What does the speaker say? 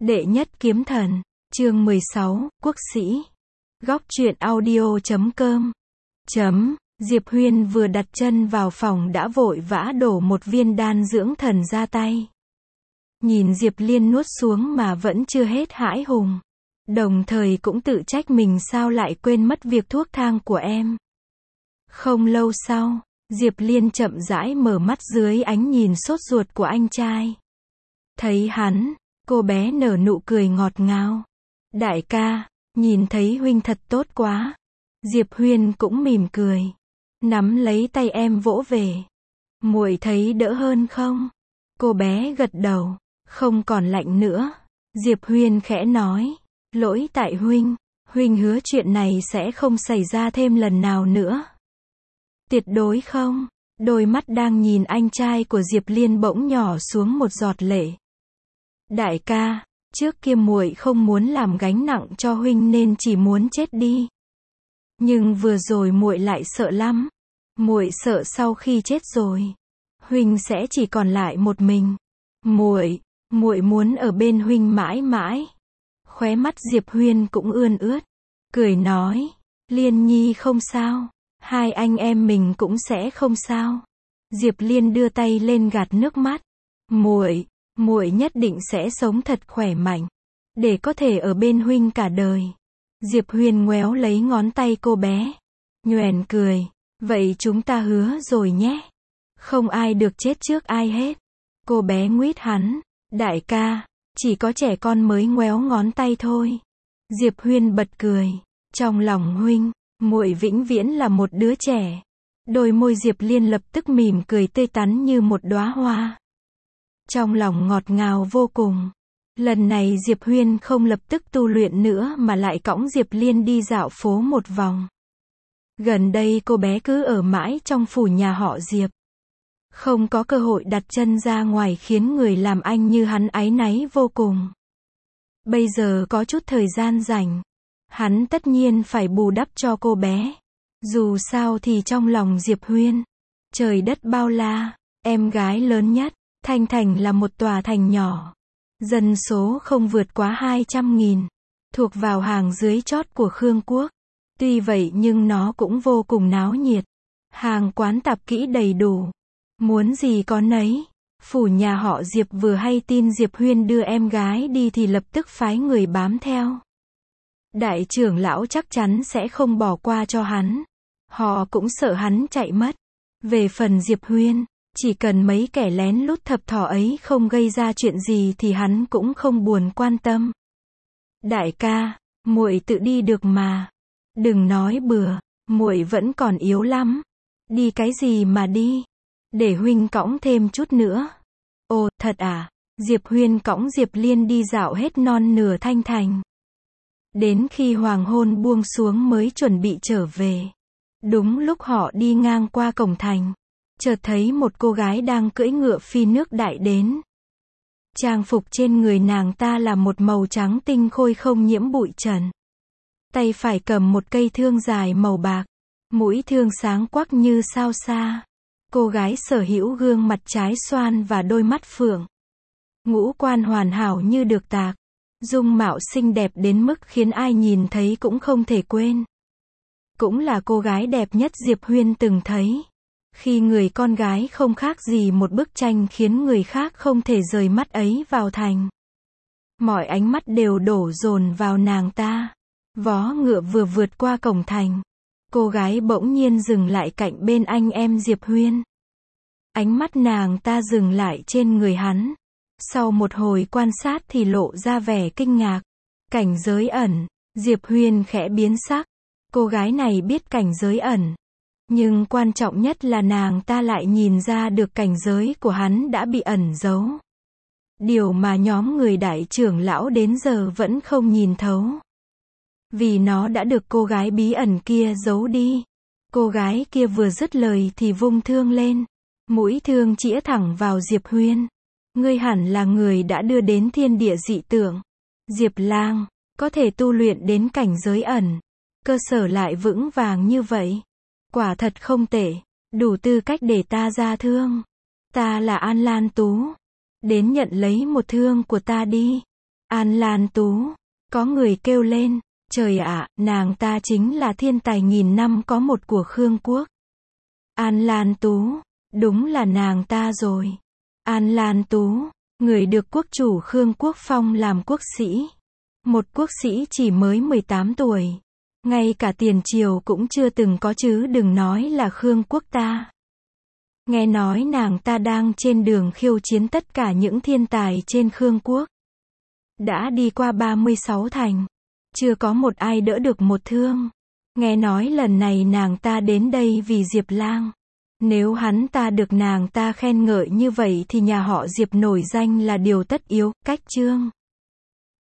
Đệ nhất kiếm thần, chương 16, quốc sĩ. Góc truyện audio.com. Diệp Huyên vừa đặt chân vào phòng đã vội vã đổ một viên đan dưỡng thần ra tay. Nhìn Diệp Liên nuốt xuống mà vẫn chưa hết hãi hùng. Đồng thời cũng tự trách mình sao lại quên mất việc thuốc thang của em. Không lâu sau, Diệp Liên chậm rãi mở mắt dưới ánh nhìn sốt ruột của anh trai. Thấy hắn, cô bé nở nụ cười ngọt ngào. Đại ca, nhìn thấy huynh thật tốt quá. Diệp Huyên cũng mỉm cười. Nắm lấy tay em vỗ về. Muội thấy đỡ hơn không? Cô bé gật đầu. Không còn lạnh nữa. Diệp Huyên khẽ nói. Lỗi tại huynh. Huynh hứa chuyện này sẽ không xảy ra thêm lần nào nữa. Tuyệt đối không. Đôi mắt đang nhìn anh trai của Diệp Liên bỗng nhỏ xuống một giọt lệ. Đại ca, trước kia muội không muốn làm gánh nặng cho huynh nên chỉ muốn chết đi. Nhưng vừa rồi muội lại sợ lắm. Muội sợ sau khi chết rồi, huynh sẽ chỉ còn lại một mình. Muội muốn ở bên huynh mãi mãi. Khóe mắt Diệp Huyên cũng ươn ướt, cười nói, Liên Nhi không sao, hai anh em mình cũng sẽ không sao. Diệp Liên đưa tay lên gạt nước mắt. Muội nhất định sẽ sống thật khỏe mạnh, để có thể ở bên huynh cả đời. Diệp Huyên ngoéo lấy ngón tay cô bé, nhoẻn cười, vậy chúng ta hứa rồi nhé. Không ai được chết trước ai hết. Cô bé nguýt hắn, đại ca, chỉ có trẻ con mới ngoéo ngón tay thôi. Diệp Huyên bật cười, trong lòng huynh, muội vĩnh viễn là một đứa trẻ. Đôi môi Diệp Liên lập tức mỉm cười tươi tắn như một đóa hoa. Trong lòng ngọt ngào vô cùng. Lần này Diệp Huyên không lập tức tu luyện nữa mà lại cõng Diệp Liên đi dạo phố một vòng. Gần đây cô bé cứ ở mãi trong phủ nhà họ Diệp. Không có cơ hội đặt chân ra ngoài khiến người làm anh như hắn áy náy vô cùng. Bây giờ có chút thời gian rảnh, hắn tất nhiên phải bù đắp cho cô bé. Dù sao thì trong lòng Diệp Huyên, trời đất bao la, em gái lớn nhất, Thanh Thành là một tòa thành nhỏ. Dân số không vượt quá 200.000, thuộc vào hàng dưới chót của Khương Quốc. Tuy vậy nhưng nó cũng vô cùng náo nhiệt. Hàng quán tạp kỹ đầy đủ. Muốn gì có nấy. Phủ nhà họ Diệp vừa hay tin Diệp Huyên đưa em gái đi thì lập tức phái người bám theo. Đại trưởng lão chắc chắn sẽ không bỏ qua cho hắn. Họ cũng sợ hắn chạy mất. Về phần Diệp Huyên, chỉ cần mấy kẻ lén lút thập thỏ ấy không gây ra chuyện gì thì hắn cũng không buồn quan tâm. Đại ca, muội tự đi được mà. Đừng nói bừa, muội vẫn còn yếu lắm. Đi cái gì mà đi? Để huynh cõng thêm chút nữa. Ồ, thật à? Diệp Huyên cõng Diệp Liên đi dạo hết non nửa Thanh Thành. Đến khi hoàng hôn buông xuống mới chuẩn bị trở về. Đúng lúc họ đi ngang qua cổng thành, chợt thấy một cô gái đang cưỡi ngựa phi nước đại đến. Trang phục trên người nàng ta là một màu trắng tinh khôi không nhiễm bụi trần. Tay phải cầm một cây thương dài màu bạc, mũi thương sáng quắc như sao xa. Cô gái sở hữu gương mặt trái xoan và đôi mắt phượng. Ngũ quan hoàn hảo như được tạc. Dung mạo xinh đẹp đến mức khiến ai nhìn thấy cũng không thể quên. Cũng là cô gái đẹp nhất Diệp Huyên từng thấy. Khi người con gái không khác gì một bức tranh khiến người khác không thể rời mắt ấy vào thành. Mọi ánh mắt đều đổ dồn vào nàng ta. Vó ngựa vừa vượt qua cổng thành, cô gái bỗng nhiên dừng lại cạnh bên anh em Diệp Huyên. Ánh mắt nàng ta dừng lại trên người hắn. Sau một hồi quan sát thì lộ ra vẻ kinh ngạc. Cảnh giới ẩn. Diệp Huyên khẽ biến sắc. Cô gái này biết cảnh giới ẩn. Nhưng quan trọng nhất là nàng ta lại nhìn ra được cảnh giới của hắn đã bị ẩn giấu. Điều mà nhóm người đại trưởng lão đến giờ vẫn không nhìn thấu. Vì nó đã được cô gái bí ẩn kia giấu đi. Cô gái kia vừa dứt lời thì vung thương lên. Mũi thương chĩa thẳng vào Diệp Huyên. Ngươi hẳn là người đã đưa đến thiên địa dị tượng. Diệp Lang, có thể tu luyện đến cảnh giới ẩn. Cơ sở lại vững vàng như vậy. Quả thật không tệ. Đủ tư cách để ta ra thương. Ta là An Lan Tú. Đến nhận lấy một thương của ta đi. An Lan Tú. Có người kêu lên, trời ạ, nàng ta chính là thiên tài nghìn năm có một của Khương quốc. An Lan Tú, đúng là nàng ta rồi. An Lan Tú, người được quốc chủ Khương Quốc phong làm quốc sĩ. Một quốc sĩ chỉ mới 18 tuổi. Ngay cả tiền triều cũng chưa từng có chứ đừng nói là Khương quốc ta. Nghe nói nàng ta đang trên đường khiêu chiến tất cả những thiên tài trên Khương quốc. Đã đi qua 36 thành. Chưa có một ai đỡ được một thương. Nghe nói lần này nàng ta đến đây vì Diệp Lang. Nếu hắn ta được nàng ta khen ngợi như vậy thì nhà họ Diệp nổi danh là điều tất yếu. Cách chương